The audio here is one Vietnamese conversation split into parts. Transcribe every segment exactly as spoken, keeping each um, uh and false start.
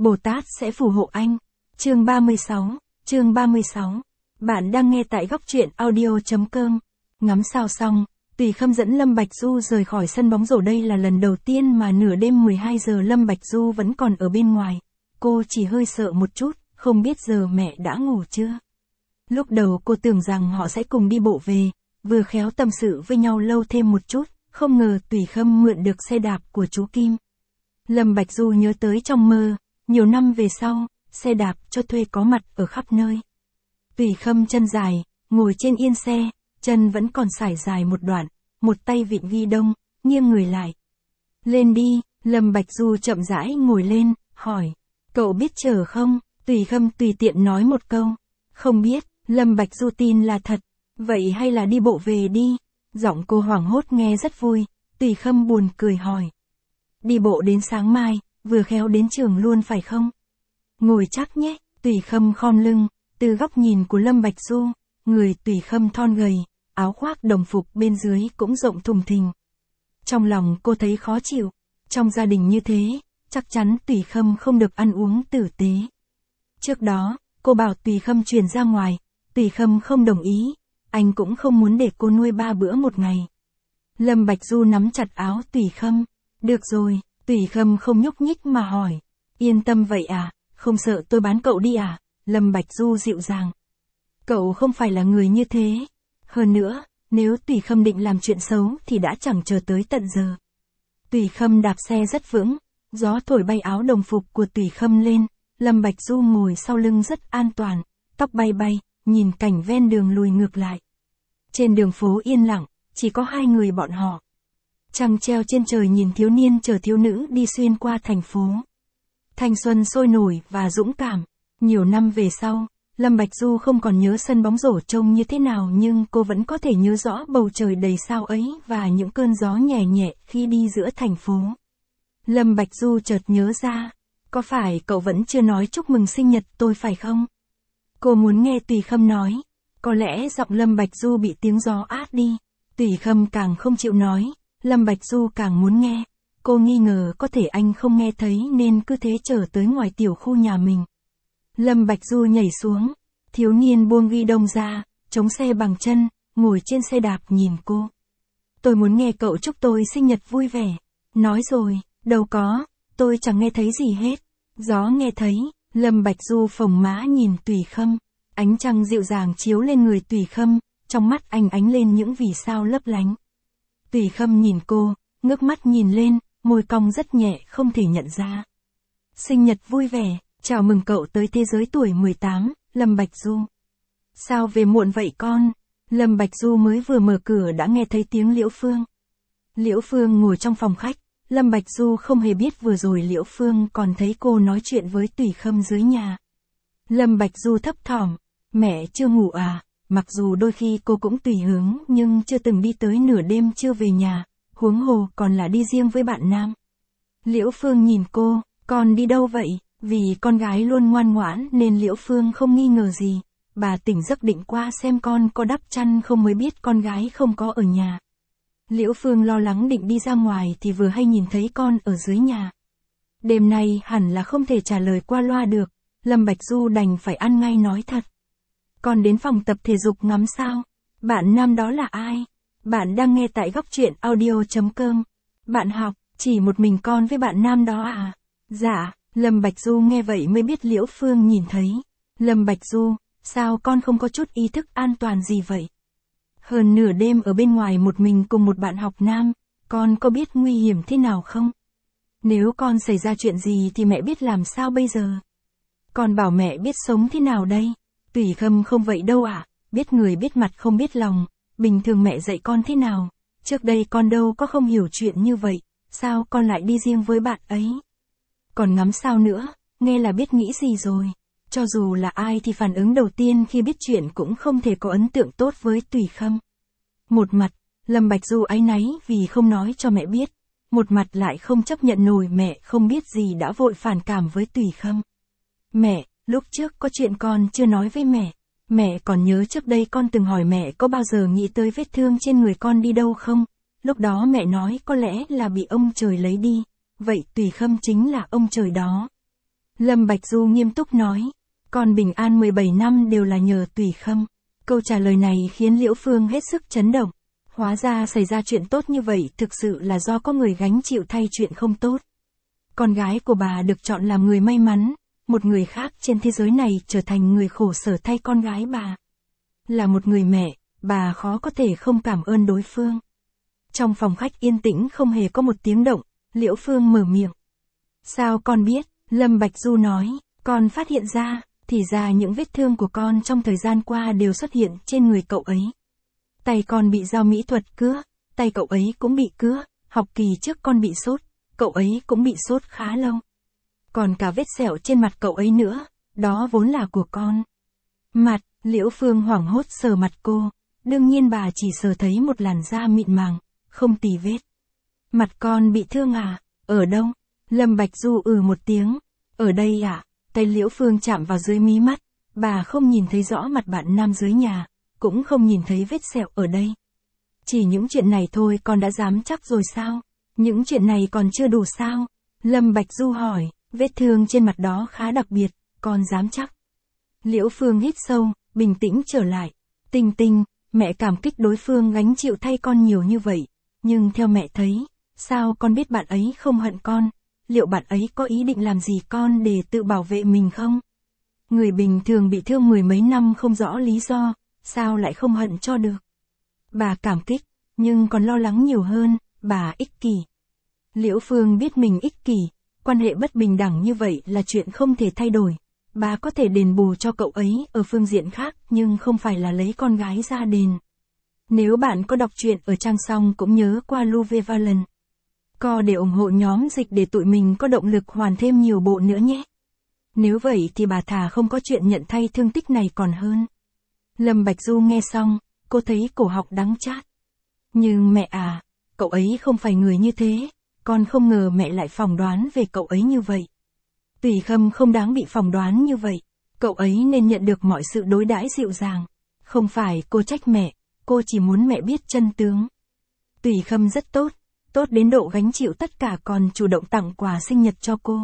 Bồ Tát sẽ phù hộ anh. Chương ba mươi sáu, chương ba mươi sáu. Bạn đang nghe tại góc truyện audio chấm com. Ngắm sao xong, Tùy Khâm dẫn Lâm Bạch Du rời khỏi sân bóng rổ. Đây là lần đầu tiên mà nửa đêm mười hai giờ Lâm Bạch Du vẫn còn ở bên ngoài. Cô chỉ hơi sợ một chút, không biết giờ mẹ đã ngủ chưa. Lúc đầu cô tưởng rằng họ sẽ cùng đi bộ về, vừa khéo tâm sự với nhau lâu thêm một chút, không ngờ Tùy Khâm mượn được xe đạp của chú Kim. Lâm Bạch Du nhớ tới trong mơ, nhiều năm về sau, xe đạp cho thuê có mặt ở khắp nơi. Tùy Khâm chân dài, ngồi trên yên xe, chân vẫn còn sải dài một đoạn, một tay vịn ghi đông, nghiêng người lại. Lên đi, Lâm Bạch Du chậm rãi ngồi lên, hỏi, cậu biết chở không? Tùy Khâm tùy tiện nói một câu, không biết. Lâm Bạch Du tin là thật, vậy hay là đi bộ về đi? Giọng cô hoảng hốt nghe rất vui. Tùy Khâm buồn cười hỏi, đi bộ đến sáng mai, vừa khéo đến trường luôn phải không? Ngồi chắc nhé. Tùy Khâm khom lưng, từ góc nhìn của Lâm Bạch Du, người Tùy Khâm thon gầy, áo khoác đồng phục bên dưới cũng rộng thùng thình. Trong lòng cô thấy khó chịu, trong gia đình như thế, chắc chắn Tùy Khâm không được ăn uống tử tế. Trước đó, cô bảo Tùy Khâm chuyển ra ngoài, Tùy Khâm không đồng ý, anh cũng không muốn để cô nuôi ba bữa một ngày. Lâm Bạch Du nắm chặt áo Tùy Khâm, được rồi. Tùy Khâm không nhúc nhích mà hỏi, yên tâm vậy à, không sợ tôi bán cậu đi à? Lâm Bạch Du dịu dàng, cậu không phải là người như thế. Hơn nữa, nếu Tùy Khâm định làm chuyện xấu thì đã chẳng chờ tới tận giờ. Tùy Khâm đạp xe rất vững, gió thổi bay áo đồng phục của Tùy Khâm lên, Lâm Bạch Du ngồi sau lưng rất an toàn, tóc bay bay, nhìn cảnh ven đường lùi ngược lại. Trên đường phố yên lặng, chỉ có hai người bọn họ. Trăng treo trên trời nhìn thiếu niên chở thiếu nữ đi xuyên qua thành phố. Thanh xuân sôi nổi và dũng cảm. Nhiều năm về sau, Lâm Bạch Du không còn nhớ sân bóng rổ trông như thế nào, nhưng cô vẫn có thể nhớ rõ bầu trời đầy sao ấy và những cơn gió nhẹ nhẹ khi đi giữa thành phố. Lâm Bạch Du chợt nhớ ra, có phải cậu vẫn chưa nói chúc mừng sinh nhật tôi phải không? Cô muốn nghe Tùy Khâm nói. Có lẽ giọng Lâm Bạch Du bị tiếng gió át đi. Tùy Khâm càng không chịu nói, Lâm Bạch Du càng muốn nghe. Cô nghi ngờ có thể anh không nghe thấy nên cứ thế trở tới ngoài tiểu khu nhà mình. Lâm Bạch Du nhảy xuống, thiếu niên buông ghi đông ra, chống xe bằng chân, ngồi trên xe đạp nhìn cô. Tôi muốn nghe cậu chúc tôi sinh nhật vui vẻ. Nói rồi, đâu có, tôi chẳng nghe thấy gì hết. Gió nghe thấy. Lâm Bạch Du phồng má nhìn Tùy Khâm, ánh trăng dịu dàng chiếu lên người Tùy Khâm, trong mắt anh ánh lên những vì sao lấp lánh. Tùy Khâm nhìn cô, ngước mắt nhìn lên, môi cong rất nhẹ không thể nhận ra. Sinh nhật vui vẻ, chào mừng cậu tới thế giới tuổi mười tám, Lâm Bạch Du. Sao về muộn vậy con? Lâm Bạch Du mới vừa mở cửa đã nghe thấy tiếng Liễu Phương. Liễu Phương ngồi trong phòng khách, Lâm Bạch Du không hề biết vừa rồi Liễu Phương còn thấy cô nói chuyện với Tùy Khâm dưới nhà. Lâm Bạch Du thấp thỏm, mẹ chưa ngủ à? Mặc dù đôi khi cô cũng tùy hứng nhưng chưa từng đi tới nửa đêm chưa về nhà, huống hồ còn là đi riêng với bạn nam. Liễu Phương nhìn cô, con đi đâu vậy? Vì con gái luôn ngoan ngoãn nên Liễu Phương không nghi ngờ gì. Bà tỉnh giấc định qua xem con có đắp chăn không mới biết con gái không có ở nhà. Liễu Phương lo lắng định đi ra ngoài thì vừa hay nhìn thấy con ở dưới nhà. Đêm nay hẳn là không thể trả lời qua loa được, Lâm Bạch Du đành phải ăn ngay nói thật. Con đến phòng tập thể dục ngắm sao? Bạn nam đó là ai? Bạn đang nghe tại góc truyện audio chấm com. Bạn học, chỉ một mình con với bạn nam đó à? Dạ, Lâm Bạch Du nghe vậy mới biết Liễu Phương nhìn thấy. Lâm Bạch Du, sao con không có chút ý thức an toàn gì vậy? Hơn nửa đêm ở bên ngoài một mình cùng một bạn học nam, con có biết nguy hiểm thế nào không? Nếu con xảy ra chuyện gì thì mẹ biết làm sao bây giờ? Con bảo mẹ biết sống thế nào đây? Tùy Khâm không vậy đâu ạ, à? Biết người biết mặt không biết lòng, bình thường mẹ dạy con thế nào? Trước đây con đâu có không hiểu chuyện như vậy, sao con lại đi riêng với bạn ấy? Còn ngắm sao nữa, nghe là biết nghĩ gì rồi. Cho dù là ai thì phản ứng đầu tiên khi biết chuyện cũng không thể có ấn tượng tốt với Tùy Khâm. Một mặt, Lâm Bạch Du áy náy vì không nói cho mẹ biết, một mặt lại không chấp nhận nổi mẹ không biết gì đã vội phản cảm với Tùy Khâm. Mẹ, lúc trước có chuyện con chưa nói với mẹ, mẹ còn nhớ trước đây con từng hỏi mẹ có bao giờ nghĩ tới vết thương trên người con đi đâu không? Lúc đó mẹ nói có lẽ là bị ông trời lấy đi, vậy Tùy Khâm chính là ông trời đó. Lâm Bạch Du nghiêm túc nói. Con bình an mười bảy năm đều là nhờ Tùy Khâm. Câu trả lời này khiến Liễu Phương hết sức chấn động. Hóa ra xảy ra chuyện tốt như vậy thực sự là do có người gánh chịu thay chuyện không tốt. Con gái của bà được chọn làm người may mắn, một người khác trên thế giới này trở thành người khổ sở thay con gái bà. Là một người mẹ, bà khó có thể không cảm ơn đối phương. Trong phòng khách yên tĩnh không hề có một tiếng động, Liễu Phương mở miệng. Sao con biết? Lâm Bạch Du nói, con phát hiện ra, thì ra những vết thương của con trong thời gian qua đều xuất hiện trên người cậu ấy. Tay con bị dao mỹ thuật cứa, tay cậu ấy cũng bị cứa, học kỳ trước con bị sốt, cậu ấy cũng bị sốt khá lâu. Còn cả vết sẹo trên mặt cậu ấy nữa, đó vốn là của con. Mặt, Liễu Phương hoảng hốt sờ mặt cô, đương nhiên bà chỉ sờ thấy một làn da mịn màng, không tì vết. Mặt con bị thương à, ở đâu? Lâm Bạch Du ừ một tiếng, ở đây ạ. À? Tay Liễu Phương chạm vào dưới mí mắt, bà không nhìn thấy rõ mặt bạn nam dưới nhà, cũng không nhìn thấy vết sẹo ở đây. Chỉ những chuyện này thôi con đã dám chắc rồi sao? Những chuyện này còn chưa đủ sao? Lâm Bạch Du hỏi, vết thương trên mặt đó khá đặc biệt, con dám chắc. Liễu Phương hít sâu, bình tĩnh trở lại. Tinh Tinh, mẹ cảm kích đối phương gánh chịu thay con nhiều như vậy, nhưng theo mẹ thấy, sao con biết bạn ấy không hận con? Liệu bạn ấy có ý định làm gì con để tự bảo vệ mình không? Người bình thường bị thương mười mấy năm không rõ lý do, sao lại không hận cho được? Bà cảm kích, nhưng còn lo lắng nhiều hơn, bà ích kỷ. Liễu Phương biết mình ích kỷ, quan hệ bất bình đẳng như vậy là chuyện không thể thay đổi. Bà có thể đền bù cho cậu ấy ở phương diện khác, nhưng không phải là lấy con gái ra đền. Nếu bạn có đọc truyện ở trang xong cũng nhớ qua Louve Valen. Co để ủng hộ nhóm dịch để tụi mình có động lực hoàn thêm nhiều bộ nữa nhé. Nếu vậy thì bà thà không có chuyện nhận thay thương tích này còn hơn. Lâm Bạch Du nghe xong, cô thấy cổ họng đắng chát. Nhưng mẹ à, cậu ấy không phải người như thế, con không ngờ mẹ lại phỏng đoán về cậu ấy như vậy. Tùy Khâm không đáng bị phỏng đoán như vậy, cậu ấy nên nhận được mọi sự đối đãi dịu dàng. Không phải cô trách mẹ, cô chỉ muốn mẹ biết chân tướng. Tùy Khâm rất tốt, tốt đến độ gánh chịu tất cả còn chủ động tặng quà sinh nhật cho cô.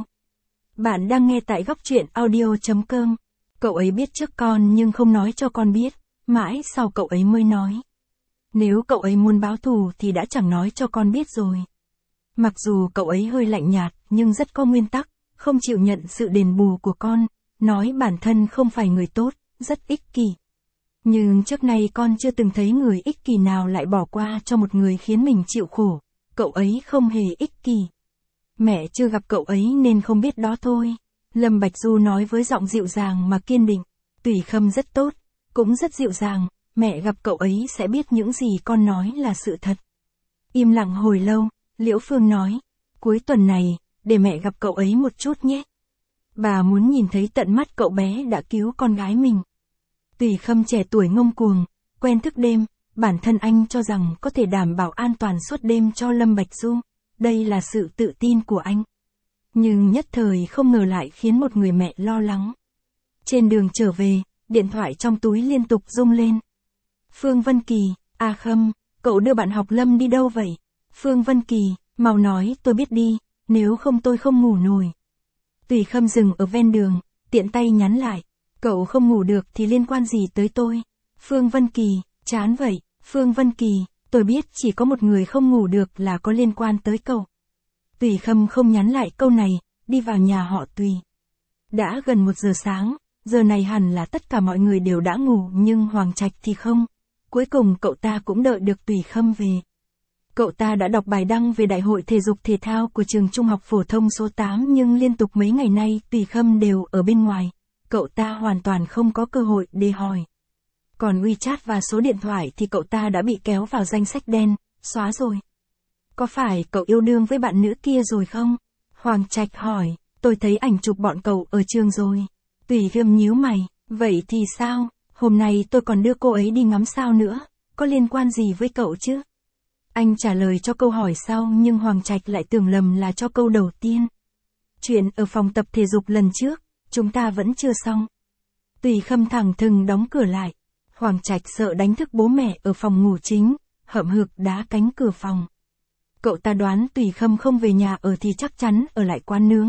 Bạn đang nghe tại góc truyện audio chấm com. Cậu ấy biết trước con nhưng không nói cho con biết, mãi sau cậu ấy mới nói. Nếu cậu ấy muốn báo thù thì đã chẳng nói cho con biết rồi. Mặc dù cậu ấy hơi lạnh nhạt nhưng rất có nguyên tắc, không chịu nhận sự đền bù của con, nói bản thân không phải người tốt, rất ích kỷ. Nhưng trước nay con chưa từng thấy người ích kỷ nào lại bỏ qua cho một người khiến mình chịu khổ. Cậu ấy không hề ích kỷ. Mẹ chưa gặp cậu ấy nên không biết đó thôi. Lâm Bạch Du nói với giọng dịu dàng mà kiên định. Tùy Khâm rất tốt, cũng rất dịu dàng, mẹ gặp cậu ấy sẽ biết những gì con nói là sự thật. Im lặng hồi lâu, Liễu Phương nói, cuối tuần này, để mẹ gặp cậu ấy một chút nhé. Bà muốn nhìn thấy tận mắt cậu bé đã cứu con gái mình. Tùy Khâm trẻ tuổi ngông cuồng, quen thức đêm, bản thân anh cho rằng có thể đảm bảo an toàn suốt đêm cho Lâm Bạch Du. Đây là sự tự tin của anh. Nhưng nhất thời không ngờ lại khiến một người mẹ lo lắng. Trên đường trở về, điện thoại trong túi liên tục rung lên. Phương Vân Kỳ, à Khâm, cậu đưa bạn học Lâm đi đâu vậy? Phương Vân Kỳ, mau nói tôi biết đi, nếu không tôi không ngủ nổi. Tùy Khâm dừng ở ven đường, tiện tay nhắn lại. Cậu không ngủ được thì liên quan gì tới tôi? Phương Vân Kỳ, chán vậy. Phương Vân Kỳ, tôi biết chỉ có một người không ngủ được là có liên quan tới cậu. Tùy Khâm không nhắn lại câu này, đi vào nhà họ Tùy. Đã gần một giờ sáng, giờ này hẳn là tất cả mọi người đều đã ngủ nhưng Hoàng Trạch thì không. Cuối cùng cậu ta cũng đợi được Tùy Khâm về. Cậu ta đã đọc bài đăng về đại hội thể dục thể thao của trường trung học phổ thông số tám nhưng liên tục mấy ngày nay Tùy Khâm đều ở bên ngoài. Cậu ta hoàn toàn không có cơ hội để hỏi. Còn WeChat và số điện thoại thì cậu ta đã bị kéo vào danh sách đen, xóa rồi. Có phải cậu yêu đương với bạn nữ kia rồi không? Hoàng Trạch hỏi, tôi thấy ảnh chụp bọn cậu ở trường rồi. Tùy Khâm nhíu mày, vậy thì sao? Hôm nay tôi còn đưa cô ấy đi ngắm sao nữa, có liên quan gì với cậu chứ? Anh trả lời cho câu hỏi sau nhưng Hoàng Trạch lại tưởng lầm là cho câu đầu tiên. Chuyện ở phòng tập thể dục lần trước, chúng ta vẫn chưa xong. Tùy Khâm thẳng thừng đóng cửa lại. Hoàng Trạch sợ đánh thức bố mẹ ở phòng ngủ chính, hậm hực đá cánh cửa phòng. Cậu ta đoán Tùy Khâm không về nhà ở thì chắc chắn ở lại quán nướng,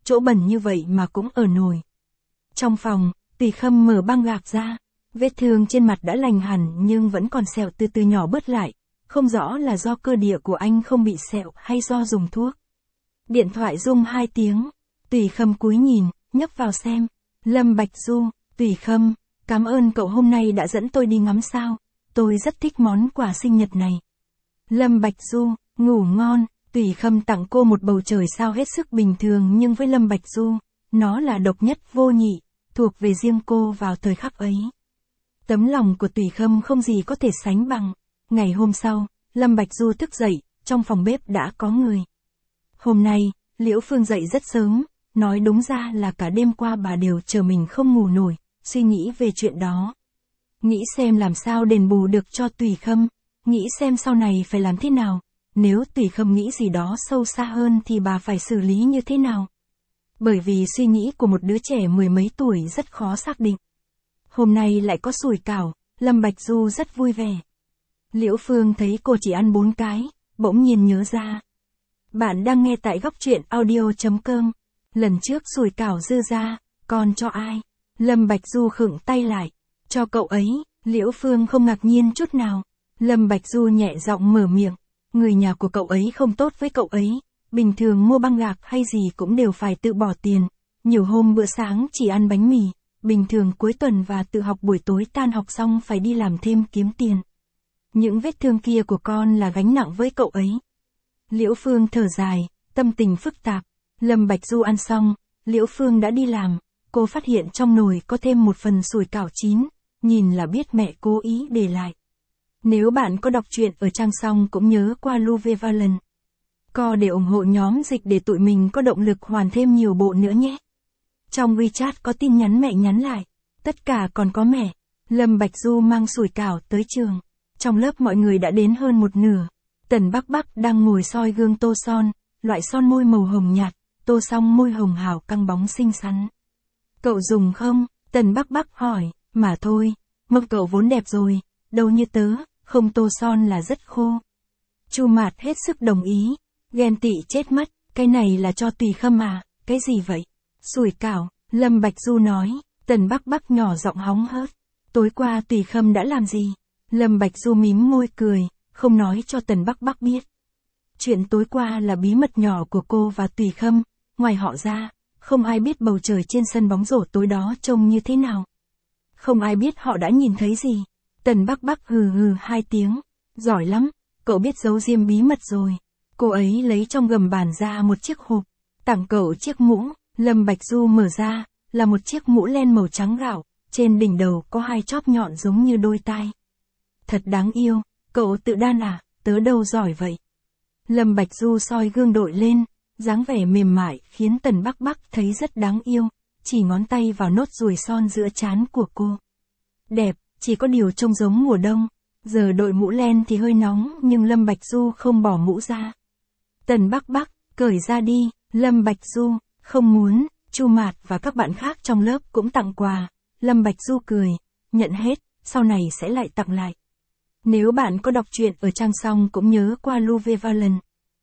chỗ bẩn như vậy mà cũng ở nổi. Trong phòng, Tùy Khâm mở băng gạc ra, vết thương trên mặt đã lành hẳn nhưng vẫn còn sẹo từ từ nhỏ bớt lại, không rõ là do cơ địa của anh không bị sẹo hay do dùng thuốc. Điện thoại rung hai tiếng, Tùy Khâm cúi nhìn, nhấp vào xem. Lâm Bạch Du, Tùy Khâm, cảm ơn cậu hôm nay đã dẫn tôi đi ngắm sao, tôi rất thích món quà sinh nhật này. Lâm Bạch Du, ngủ ngon. Tùy Khâm tặng cô một bầu trời sao hết sức bình thường nhưng với Lâm Bạch Du, nó là độc nhất vô nhị, thuộc về riêng cô vào thời khắc ấy. Tấm lòng của Tùy Khâm không gì có thể sánh bằng. Ngày hôm sau, Lâm Bạch Du thức dậy, trong phòng bếp đã có người. Hôm nay, Liễu Phương dậy rất sớm, nói đúng ra là cả đêm qua bà đều chờ mình không ngủ nổi, suy nghĩ về chuyện đó. Nghĩ xem làm sao đền bù được cho Tùy Khâm, nghĩ xem sau này phải làm thế nào. Nếu Tùy Khâm nghĩ gì đó sâu xa hơn thì bà phải xử lý như thế nào? Bởi vì suy nghĩ của một đứa trẻ mười mấy tuổi rất khó xác định. Hôm nay lại có sủi cảo, Lâm Bạch Du rất vui vẻ. Liễu Phương thấy cô chỉ ăn bốn cái, bỗng nhiên nhớ ra. Bạn đang nghe tại góc truyện audio chấm com. Lần trước sủi cảo dư ra, còn cho ai? Lâm Bạch Du khựng tay lại. Cho cậu ấy. Liễu Phương không ngạc nhiên chút nào. Lâm Bạch Du nhẹ giọng mở miệng. Người nhà của cậu ấy không tốt với cậu ấy, bình thường mua băng gạc hay gì cũng đều phải tự bỏ tiền, nhiều hôm bữa sáng chỉ ăn bánh mì, bình thường cuối tuần và tự học buổi tối tan học xong phải đi làm thêm kiếm tiền. Những vết thương kia của con là gánh nặng với cậu ấy. Liễu Phương thở dài, tâm tình phức tạp. Lâm Bạch Du ăn xong, Liễu Phương đã đi làm, cô phát hiện trong nồi có thêm một phần sủi cảo chín, nhìn là biết mẹ cố ý để lại. Nếu bạn có đọc truyện ở trang xong cũng nhớ qua Luvevalent. Co để ủng hộ nhóm dịch để tụi mình có động lực hoàn thêm nhiều bộ nữa nhé. Trong WeChat có tin nhắn mẹ nhắn lại. Tất cả còn có mẹ. Lâm Bạch Du mang sủi cảo tới trường. Trong lớp mọi người đã đến hơn một nửa. Tần Bắc Bắc đang ngồi soi gương tô son, loại son môi màu hồng nhạt, tô xong môi hồng hào căng bóng xinh xắn. Cậu dùng không? Tần Bắc Bắc hỏi. Mà thôi, mộc cậu vốn đẹp rồi, đâu như tớ, không tô son là rất khô. Chu Mạt hết sức đồng ý, ghen tị chết mất, cái này là cho Tùy Khâm à, cái gì vậy? Sủi cảo, Lâm Bạch Du nói. Tần Bắc Bắc nhỏ giọng hóng hớt. Tối qua Tùy Khâm đã làm gì? Lâm Bạch Du mím môi cười, không nói cho Tần Bắc Bắc biết. Chuyện tối qua là bí mật nhỏ của cô và Tùy Khâm, ngoài họ ra, không ai biết bầu trời trên sân bóng rổ tối đó trông như thế nào. Không ai biết họ đã nhìn thấy gì. Tần Bắc Bắc hừ hừ hai tiếng. Giỏi lắm, cậu biết giấu diêm bí mật rồi. Cô ấy lấy trong gầm bàn ra một chiếc hộp, tặng cậu chiếc mũ. Lâm Bạch Du mở ra, là một chiếc mũ len màu trắng gạo, trên đỉnh đầu có hai chóp nhọn giống như đôi tai. Thật đáng yêu, cậu tự đan à, tớ đâu giỏi vậy. Lâm Bạch Du soi gương đội lên, dáng vẻ mềm mại khiến Tần Bắc Bắc thấy rất đáng yêu, chỉ ngón tay vào nốt ruồi son giữa trán của cô. Đẹp, chỉ có điều trông giống mùa đông, giờ đội mũ len thì hơi nóng nhưng Lâm Bạch Du không bỏ mũ ra. Tần Bắc Bắc, cởi ra đi. Lâm Bạch Du, không muốn. Chu Mạt và các bạn khác trong lớp cũng tặng quà. Lâm Bạch Du cười, nhận hết, sau này sẽ lại tặng lại. Nếu bạn có đọc truyện ở trang xong cũng nhớ qua Luvevalent.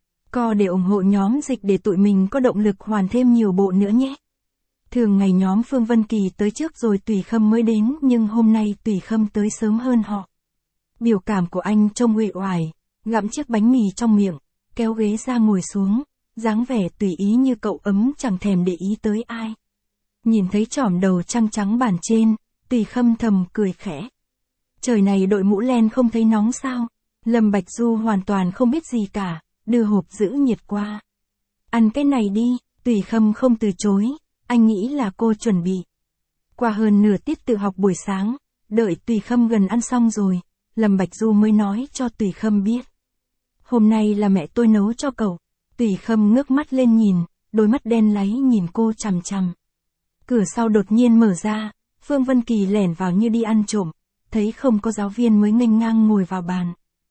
Co để ủng hộ nhóm dịch để tụi mình có động lực hoàn thêm nhiều bộ nữa nhé. Thường ngày nhóm Phương Vân Kỳ tới trước rồi Tùy Khâm mới đến nhưng hôm nay Tùy Khâm tới sớm hơn họ. Biểu cảm của anh trông uể oải, gặm chiếc bánh mì trong miệng, kéo ghế ra ngồi xuống, dáng vẻ tùy ý như cậu ấm chẳng thèm để ý tới ai. Nhìn thấy chỏm đầu trăng trắng bàn trên, Tùy Khâm thầm cười khẽ. Trời này đội mũ len không thấy nóng sao? Lâm Bạch Du hoàn toàn không biết gì cả, đưa hộp giữ nhiệt qua. Ăn cái này đi. Tùy Khâm không từ chối, anh nghĩ là cô chuẩn bị. Qua hơn nửa tiết tự học buổi sáng, đợi Tùy Khâm gần ăn xong rồi, Lâm Bạch Du mới nói cho Tùy Khâm biết. Hôm nay là mẹ tôi nấu cho cậu. Tùy Khâm ngước mắt lên nhìn, đôi mắt đen láy nhìn cô chằm chằm. Cửa sau đột nhiên mở ra, Phương Vân Kỳ lẻn vào như đi ăn trộm, thấy không có giáo viên mới nghênh ngang ngồi vào bàn.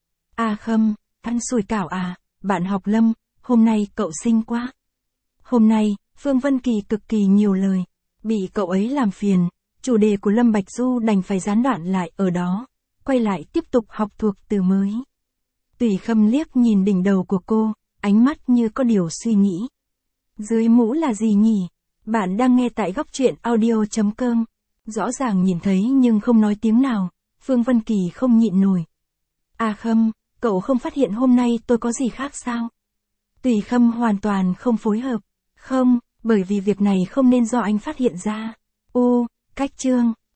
À Khâm, ăn sủi cảo à, bạn học Lâm, hôm nay cậu xinh quá. Hôm nay, Phương Vân Kỳ cực kỳ nhiều lời, bị cậu ấy làm phiền, chủ đề của Lâm Bạch Du đành phải gián đoạn lại ở đó, quay lại tiếp tục học thuộc từ mới. Tùy Khâm liếc nhìn đỉnh đầu của cô, ánh mắt như có điều suy nghĩ. Dưới mũ là gì nhỉ? Bạn đang nghe tại góc truyện audio.com. Rõ ràng nhìn thấy nhưng không nói tiếng nào, Phương Vân Kỳ không nhịn nổi. À Khâm, cậu không phát hiện hôm nay tôi có gì khác sao? Tùy Khâm hoàn toàn không phối hợp. Không, bởi vì việc này không nên do anh phát hiện ra. U, cách chương.